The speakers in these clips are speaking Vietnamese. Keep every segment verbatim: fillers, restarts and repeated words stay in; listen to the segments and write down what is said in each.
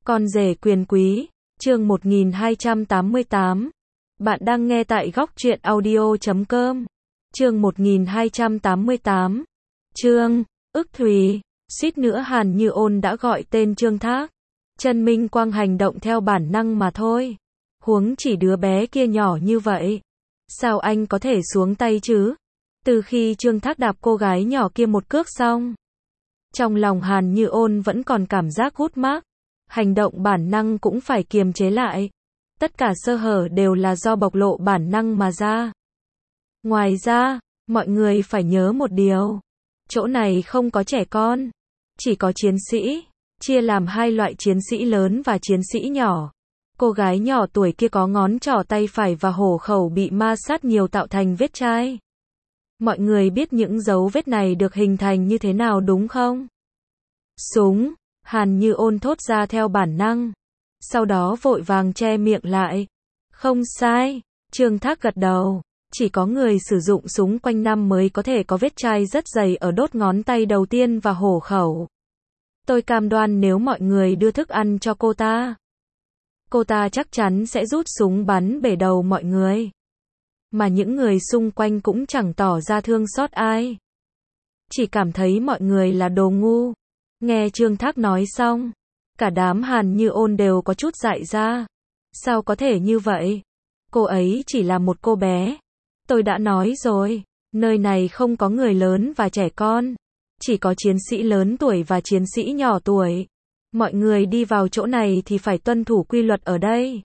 Con rể quyền quý, chương một nghìn hai trăm tám mươi tám. Bạn đang nghe tại góc truyện audio chấm com. Chương một nghìn hai trăm tám mươi tám. Trương, ức thùy, suýt nữa Hàn Như Ôn đã gọi tên Trương Thác. Trần Minh Quang hành động theo bản năng mà thôi. Huống chỉ đứa bé kia nhỏ như vậy. Sao anh có thể xuống tay chứ? Từ khi Trương Thác đạp cô gái nhỏ kia một cước xong, trong lòng Hàn Như Ôn vẫn còn cảm giác hút mát. Hành động bản năng cũng phải kiềm chế lại. Tất cả sơ hở đều là do bộc lộ bản năng mà ra. Ngoài ra, mọi người phải nhớ một điều. Chỗ này không có trẻ con, chỉ có chiến sĩ. Chia làm hai loại chiến sĩ lớn và chiến sĩ nhỏ. Cô gái nhỏ tuổi kia có ngón trỏ tay phải và hổ khẩu bị ma sát nhiều tạo thành vết chai. Mọi người biết những dấu vết này được hình thành như thế nào đúng không? Súng, Hàn Như Ôn thốt ra theo bản năng. Sau đó vội vàng che miệng lại. Không sai, Trương Thác gật đầu. Chỉ có người sử dụng súng quanh năm mới có thể có vết chai rất dày ở đốt ngón tay đầu tiên và hổ khẩu. Tôi cam đoan nếu mọi người đưa thức ăn cho cô ta, cô ta chắc chắn sẽ rút súng bắn bể đầu mọi người. Mà những người xung quanh cũng chẳng tỏ ra thương xót ai. Chỉ cảm thấy mọi người là đồ ngu. Nghe Trương Thác nói xong, cả đám Hàn Như Ôn đều có chút dại ra. Sao có thể như vậy? Cô ấy chỉ là một cô bé. Tôi đã nói rồi, nơi này không có người lớn và trẻ con. Chỉ có chiến sĩ lớn tuổi và chiến sĩ nhỏ tuổi. Mọi người đi vào chỗ này thì phải tuân thủ quy luật ở đây.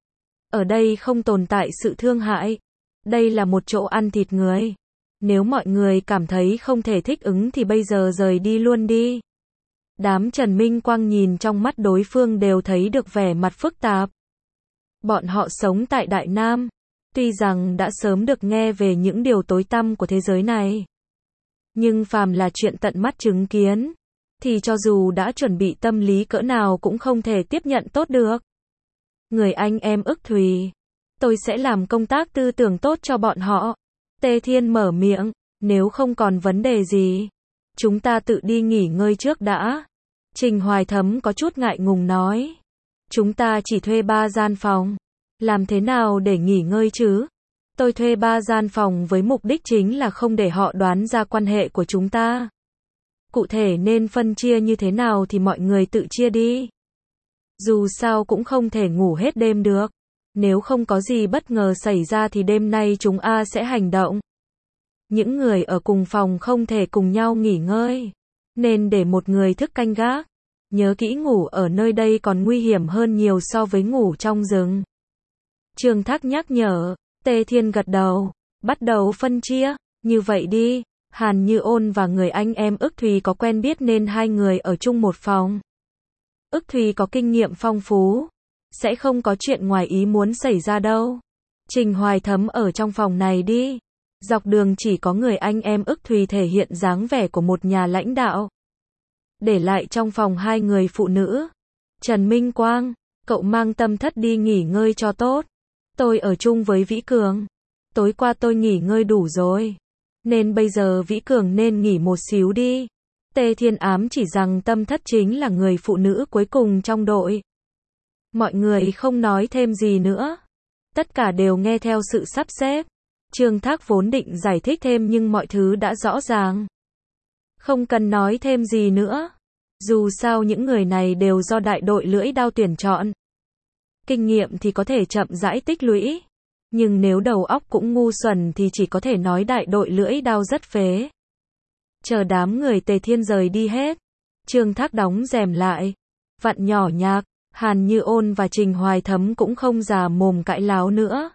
Ở đây không tồn tại sự thương hại. Đây là một chỗ ăn thịt người. Nếu mọi người cảm thấy không thể thích ứng thì bây giờ rời đi luôn đi. Đám Trần Minh Quang nhìn trong mắt đối phương đều thấy được vẻ mặt phức tạp. Bọn họ sống tại Đại Nam. Tuy rằng đã sớm được nghe về những điều tối tăm của thế giới này. Nhưng phàm là chuyện tận mắt chứng kiến, thì cho dù đã chuẩn bị tâm lý cỡ nào cũng không thể tiếp nhận tốt được. Người anh em ức thùy, tôi sẽ làm công tác tư tưởng tốt cho bọn họ. Tề Thiên mở miệng, nếu không còn vấn đề gì, chúng ta tự đi nghỉ ngơi trước đã. Trình Hoài Thấm có chút ngại ngùng nói. Chúng ta chỉ thuê ba gian phòng. Làm thế nào để nghỉ ngơi chứ? Tôi thuê ba gian phòng với mục đích chính là không để họ đoán ra quan hệ của chúng ta. Cụ thể nên phân chia như thế nào thì mọi người tự chia đi. Dù sao cũng không thể ngủ hết đêm được. Nếu không có gì bất ngờ xảy ra thì đêm nay chúng ta sẽ hành động. Những người ở cùng phòng không thể cùng nhau nghỉ ngơi. Nên để một người thức canh gác. Nhớ kỹ ngủ ở nơi đây còn nguy hiểm hơn nhiều so với ngủ trong rừng. Trương Thác nhắc nhở. Tề Thiên gật đầu. Bắt đầu phân chia. Như vậy đi. Hàn Như Ôn và người anh em ức thùy có quen biết nên hai người ở chung một phòng. Ức thùy có kinh nghiệm phong phú. Sẽ không có chuyện ngoài ý muốn xảy ra đâu. Trình Hoài Thấm ở trong phòng này đi. Dọc đường chỉ có người anh em ức thùy thể hiện dáng vẻ của một nhà lãnh đạo. Để lại trong phòng hai người phụ nữ. Trần Minh Quang, cậu mang Tâm Thất đi nghỉ ngơi cho tốt. Tôi ở chung với Vĩ Cường. Tối qua tôi nghỉ ngơi đủ rồi. Nên bây giờ Vĩ Cường nên nghỉ một xíu đi. Tề Thiên ám chỉ rằng Tâm Thất chính là người phụ nữ cuối cùng trong đội. Mọi người không nói thêm gì nữa. Tất cả đều nghe theo sự sắp xếp. Trương Thác vốn định giải thích thêm nhưng mọi thứ đã rõ ràng. Không cần nói thêm gì nữa. Dù sao những người này đều do đại đội lưỡi đao tuyển chọn. Kinh nghiệm thì có thể chậm rãi tích lũy. Nhưng nếu đầu óc cũng ngu xuẩn thì chỉ có thể nói đại đội lưỡi đao rất phế. Chờ đám người Tề Thiên rời đi hết. Trương Thác đóng rèm lại. Vặn nhỏ nhạc. Hàn Như Ôn và Trình Hoài Thấm cũng không già mồm cãi láo nữa.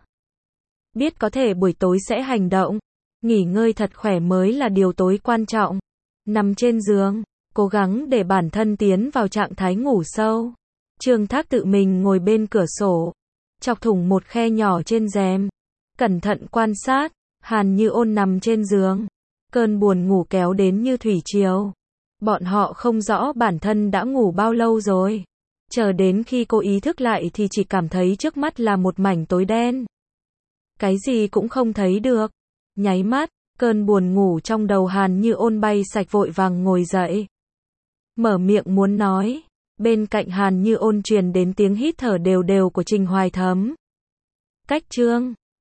Biết có thể buổi tối sẽ hành động. Nghỉ ngơi thật khỏe mới là điều tối quan trọng. Nằm trên giường, cố gắng để bản thân tiến vào trạng thái ngủ sâu. Trương Thác tự mình ngồi bên cửa sổ. Chọc thủng một khe nhỏ trên rèm. Cẩn thận quan sát. Hàn Như Ôn nằm trên giường. Cơn buồn ngủ kéo đến như thủy triều. Bọn họ không rõ bản thân đã ngủ bao lâu rồi. Chờ đến khi cô ý thức lại thì chỉ cảm thấy trước mắt là một mảnh tối đen. Cái gì cũng không thấy được. Nháy mắt, cơn buồn ngủ trong đầu Hàn Như Ôn bay sạch vội vàng ngồi dậy. Mở miệng muốn nói. Bên cạnh Hàn Như Ôn truyền đến tiếng hít thở đều đều của Trình Hoài Thấm. Cách chương